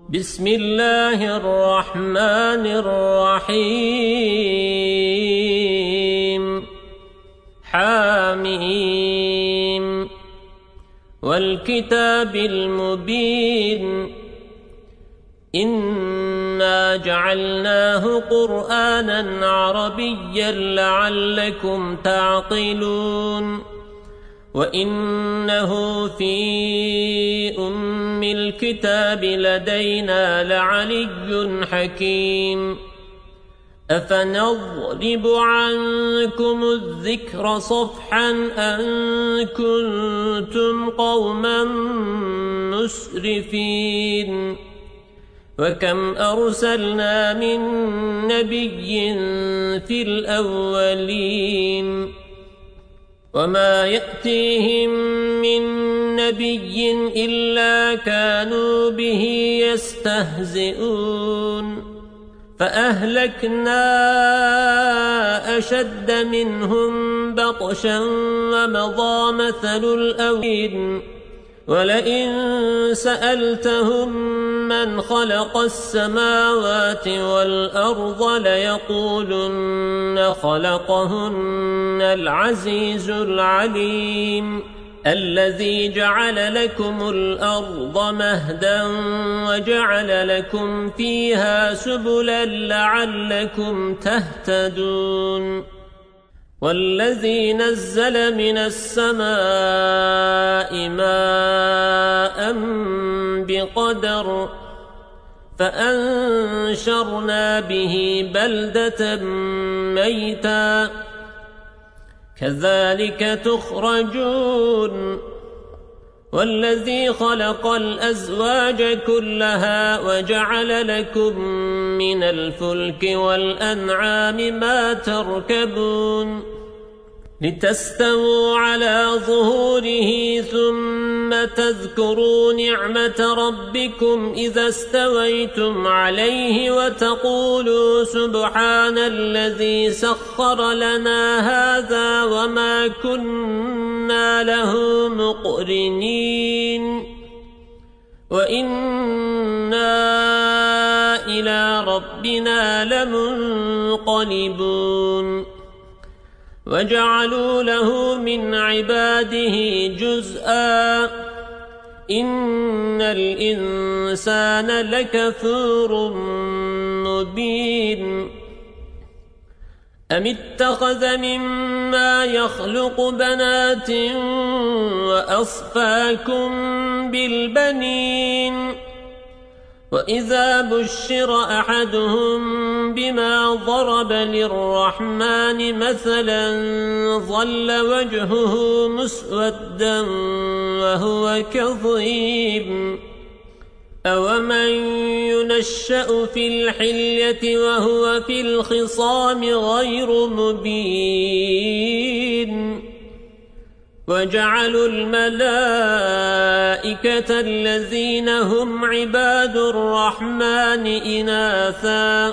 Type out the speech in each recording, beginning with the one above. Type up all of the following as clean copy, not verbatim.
بسم الله الرحمن الرحيم حاميم والكتاب المبين إنا جعلناه قرآنا عربيا لعلكم تعقلون وإنه في أم الكتاب لدينا لعلي حكيم أفنضرب عنكم الذكر صفحا أن كنتم قوما مسرفين وكم أرسلنا من نبي في الأولين وما يأتيهم من نبي إلا كانوا به يستهزئون فأهلكنا أشد منهم بطشا ومضى مثل الأولين ولئن سألتهم من خلق السماوات والأرض ليقولن خلقهن العزيز العليم الذي جعل لكم الأرض مهدا وجعل لكم فيها سبلا لعلكم تهتدون والذي نزل من السماء ماء بقدر فأنشرنا به بلدة ميتا كذلك تخرجون والذي خلق الأزواج كلها وجعل لكم من الفلك والأنعام ما تركبون لتستووا على ظهوره ثم تذكروا نعمة ربكم إذا استويتم عليه وتقولوا سبحان الذي سخر لنا هذا وما كنا له مقرنين وإنا إلى ربنا لمنقلبون وجعلوا له من عباده جزءا إن الإنسان لكفور مبين أم اتخذ مما يخلق بنات وأصفاكم بالبنين وإذا بشر أحدهم بما ضرب للرحمن مثلا ظل وجهه مسودا وهو كظيم أومن ينشأ في الحلية وهو في الخصام غير مبين وجعلوا الملائكة الذين هم عباد الرحمن إناثا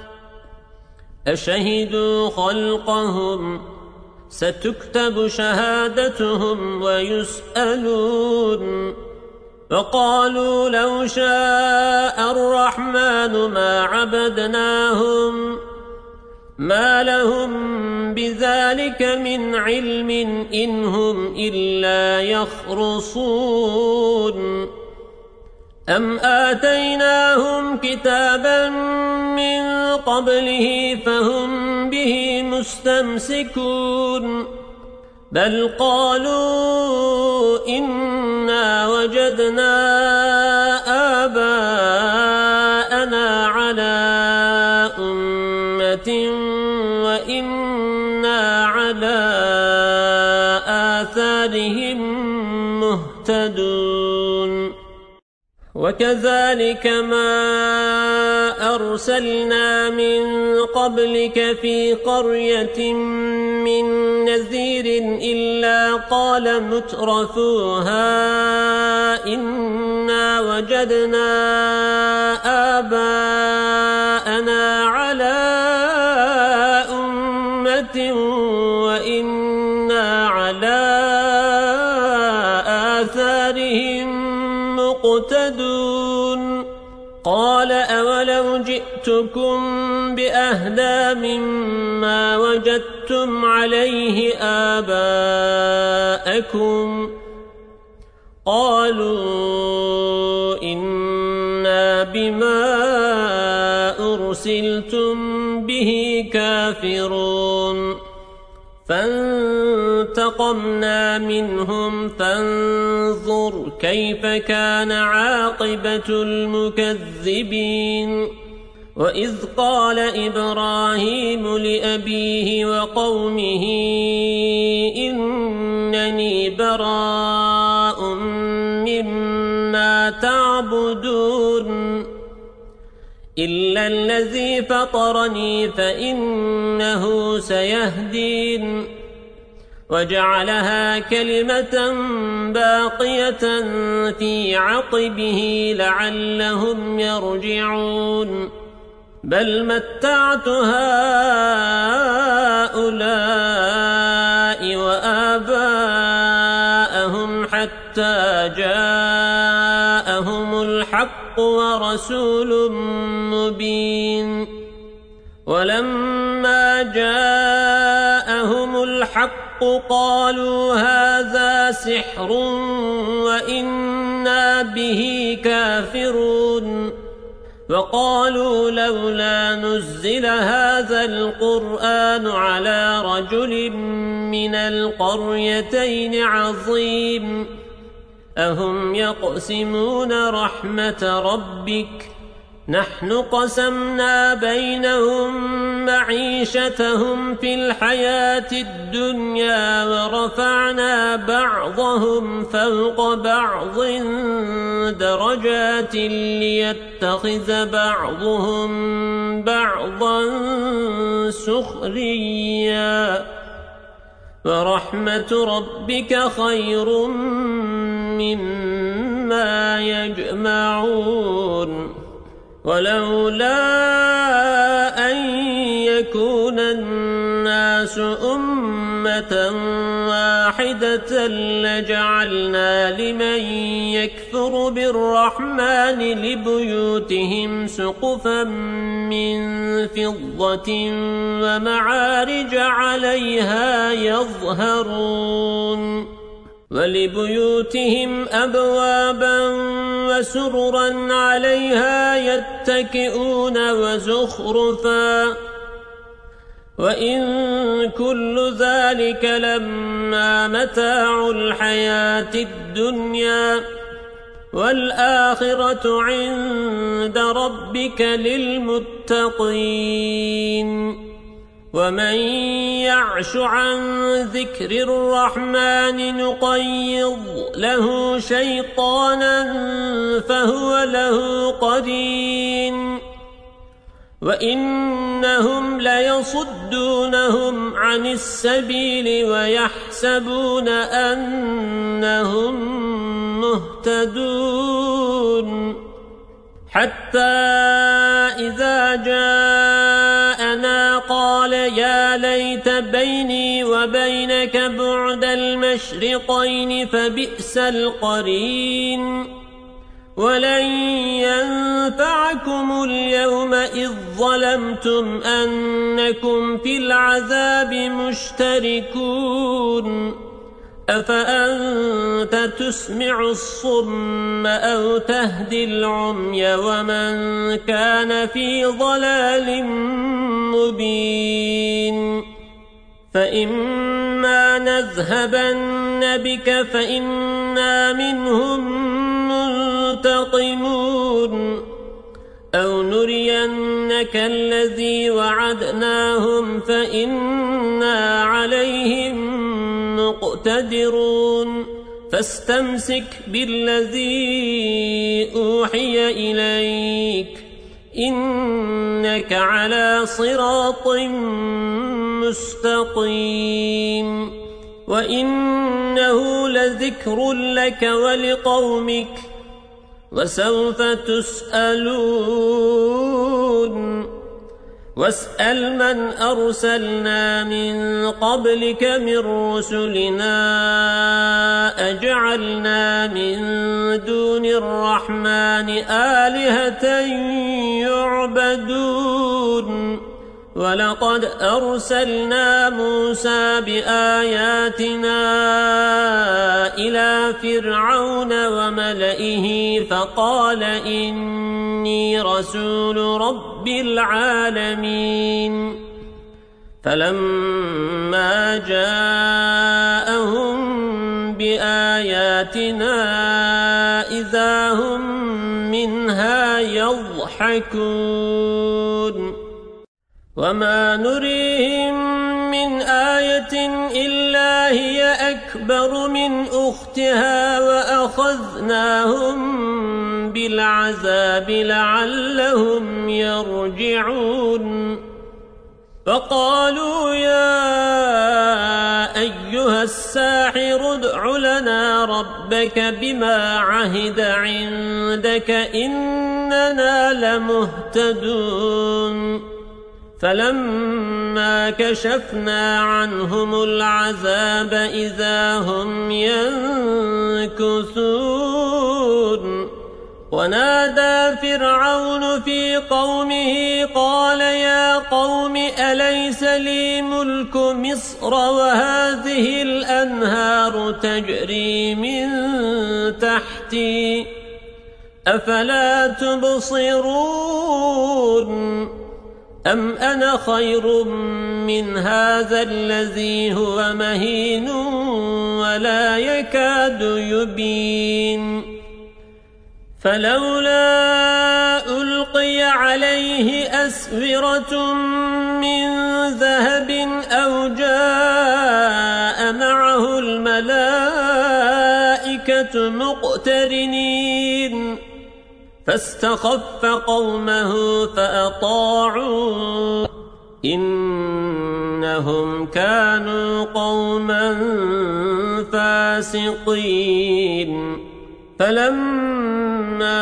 أشهدوا خلقهم ستكتب شهادتهم ويسألون وقالوا لو شاء الرحمن ما عبدناهم ما لهم بذلك من علم إن هم إلا يخرصون أم آتيناهم كتابا من قبله فهم به مستمسكون بل قالوا إنا وجدنا آباءنا على أمة وإنا على آثارهم مهتدون وكذلك ما أرسلنا من قبلك في قرية من نذير إلا قال مترفوها إنا وجدنا آباءنا على أمة وإنا على آثارهم مقتدون قال أولو جئتكم بأهدى مما وجدتم عليه آباءكم قالوا إنا بما أرسلتم به كافرون فانتقمنا منهم فانظر كيف كان عاقبة المكذبين وإذ قال إبراهيم لأبيه وقومه إنني براء مما تعبدون إلا الذي فطرني فإنه سيهدين وجعلها كلمة باقية في عقبه لعلهم يرجعون بل متعت هؤلاء وآباءهم حتى جاءهم الحق ورسول مبين ولما جاءهم الحق قالوا هذا سحر وإنا به كافرون وقالوا لولا نزل هذا القرآن على رجل من القريتين عظيم أهم يقسمون رحمة ربك نحن قسمنا بينهم معيشتهم في الحياة الدنيا ورفعنا بعضهم فوق بعض درجات ليتخذ بعضهم بعضا سخريا ورحمة ربك خير مما يجمعون ولولا أن يكون الناس أمة واحدة لجعلنا لمن يكفر بالرحمن لبيوتهم سقفا من فضة ومعارج عليها يظهرون ولبيوتهم أبوابا وسررا عليها يتكئون وزخرفا وإن كل ذلك لما متاع الحياة الدنيا والآخرة عند ربك للمتقين ومن يعش عن ذكر الرحمن نقيض له شيطانا فهو له قرين وإنهم ليصدونهم عن السبيل ويحسبون أنهم مهتدون حتى إذا جاءنا قال يا ليت بيني وبينك بعد المشرقين فبئس القرين ولن ينفعكم اليوم إذ ظلمتم أنكم في العذاب مشتركون أفأنت تسمع الصم أو تهدي العمي ومن كان في ضلال مبين فإما نذهبن بك فإنا منهم منتقمون أو نرينك الذي وعدناهم فإنا عليهم مقتدرون فاستمسك بالذي أوحي إليك إنك على صراط مستقيم وإنه لذكر لك ولقومك وسوف تسألون واسأل من أرسلنا من قبلك من رسلنا أجعلنا من دون الرحمن آلهة يعبدون ولقد أرسلنا موسى بآياتنا إلى فرعون وملئه فقال إني رسول رب العالمين فلما جاءهم بآياتنا إذا هم منها يضحكون وما نريهم من آية إلا هي أكبر من أختها وأخذناهم بالعذاب لعلهم يرجعون فقالوا يا أيها الساحر ادع لنا ربك بما عهد عندك إننا لمهتدون فلما كشفنا عنهم العذاب إذا هم ينكثون ونادى فرعون في قومه قال يا قوم أليس لي ملك مصر وهذه الأنهار تجري من تحتي أفلا تبصرون أم أنا خير من هذا الذي هو مهين ولا يكاد يبين فلولا ألقي عليه أسورة من ذهب أو جاء معه الملائكة مقترنين فاستخف قومه فأطاعوا إنهم كانوا قوما فاسقين فلما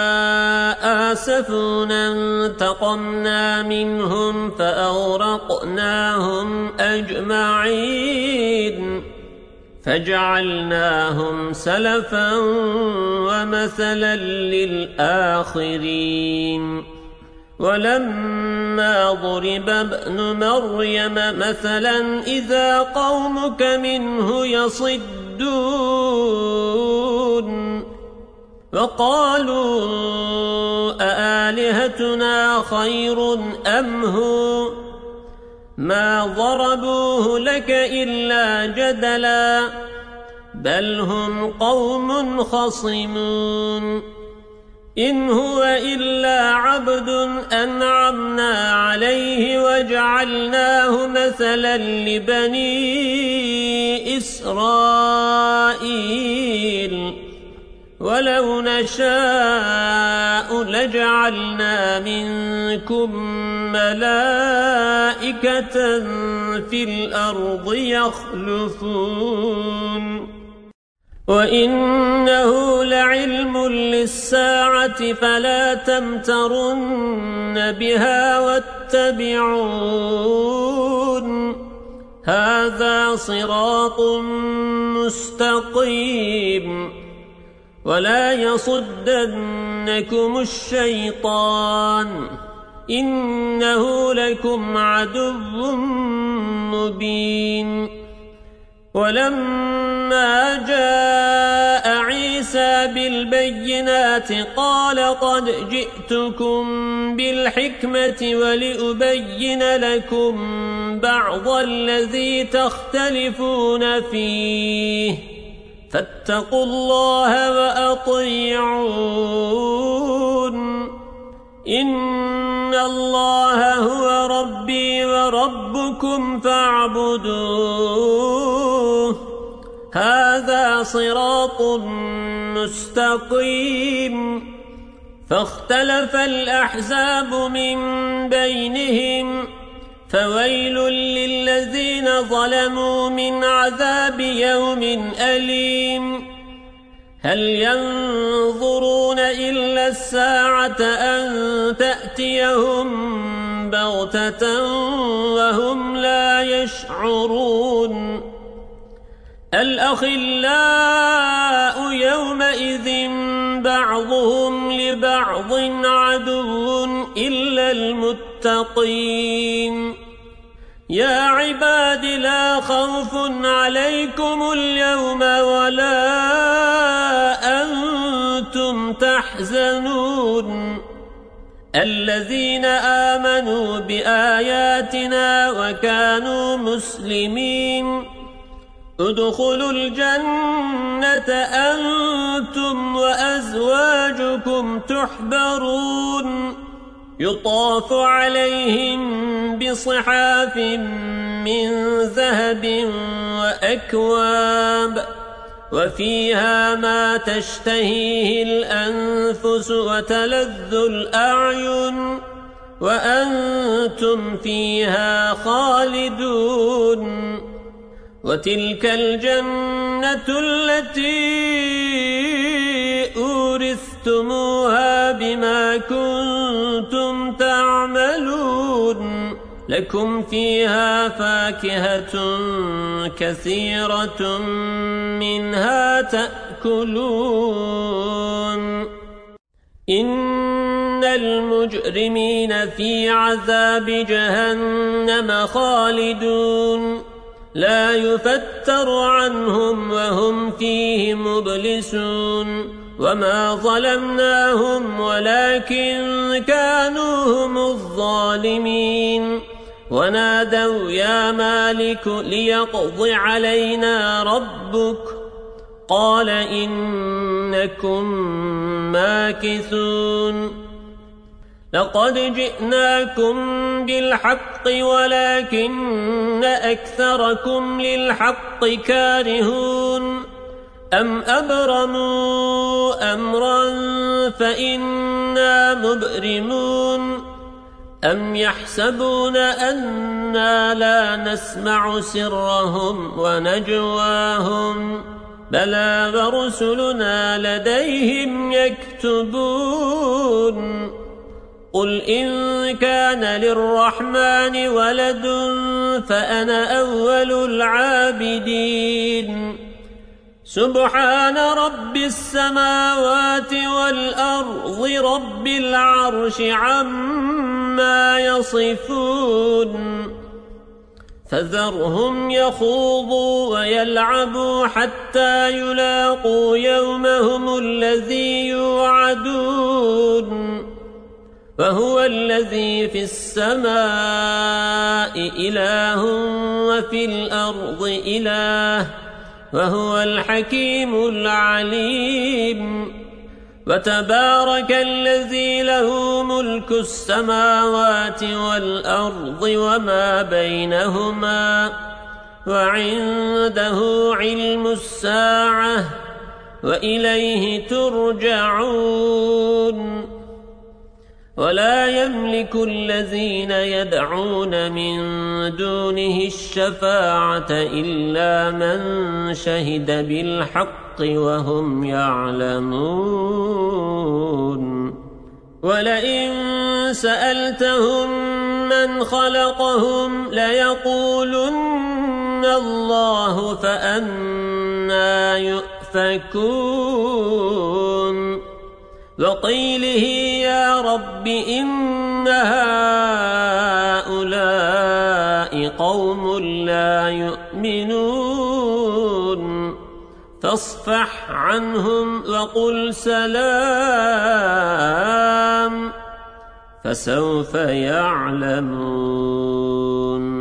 آسفونا انتقمنا منهم فأغرقناهم أجمعين فجعلناهم سلفا ومثلا للآخرين ولما ضرب ابن مريم مثلا إذا قومك منه يصدون وقالوا أآلهتنا خير أم هو ما ضربوه لك إلا جدلا بل هم قوم خصمون إن هو إلا عبد أنعمنا عليه وجعلناه مثلا لبني إسرائيل ولو نشاء لجعلنا منكم ملائكة في الأرض يخلفون وإنه لعلم للساعة فلا تمترن بها واتبعون هذا صراط مستقيم ولا يصدنكم الشيطان إنه لكم عدو مبين ولما جاء عيسى بالبينات قال قد جئتكم بالحكمة ولأبين لكم بعض الذي تختلفون فيه فاتقوا الله وأطيعون إن الله هو ربي وربكم فاعبدوه هذا صراط مستقيم فاختلف الأحزاب من بينهم فويل للذين ظلموا من عذاب يوم أليم هل ينظرون إلا الساعة أن تأتيهم بغتة وهم لا يشعرون الأخلاء يومئذ بعضهم لبعض عدو إلا المتقين يا عباد لا خوف عليكم اليوم ولا أنتم تحزنون الذين آمنوا بآياتنا وكانوا مسلمين ادخلوا الجنة أنتم وأزواجكم تحبرون يطاف عليهم بصحاف من ذهب وأكواب وفيها ما تشتهيه الأنفس وتلذ الأعين وأنتم فيها خالدون وتلك الجنة التي أورثتموها بما كنتم تعملون لكم فيها فاكهة كثيرة منها تأكلون إن المجرمين في عذاب جهنم خالدون لا يفتر عنهم وهم فيه مبلسون وما ظلمناهم ولكن كانوا هم الظالمين ونادوا يا مالك ليقض علينا ربك قال إنكم ماكثون لقد جئناكم بالحق ولكن أكثركم للحق كارهون أم أبرموا أمرا فإنا مبرمون أم يحسبون أنا لا نسمع سرهم ونجواهم بلى ورسلنا لديهم يكتبون قل إن كان للرحمن ولد فأنا أول العابدين سبحان رب السماوات والأرض رب العرش عما يصفون فذرهم يخوضوا ويلعبوا حتى يلاقوا يومهم الذي يوعدون وهو الذي في السماء إله وفي الأرض إله وهو الحكيم العليم وتبارك الذي له ملك السماوات والأرض وما بينهما وعنده علم الساعة وإليه ترجعون ولا يملك الذين يدعون من دونه الشفاعة إلا من شهد بالحق وهم يعلمون ولئن سألتهم من خلقهم ليقولن الله فأنى يؤفكون وقيله يا رب إن هؤلاء قوم لا يؤمنون فاصفح عنهم وقل سلام فسوف يعلمون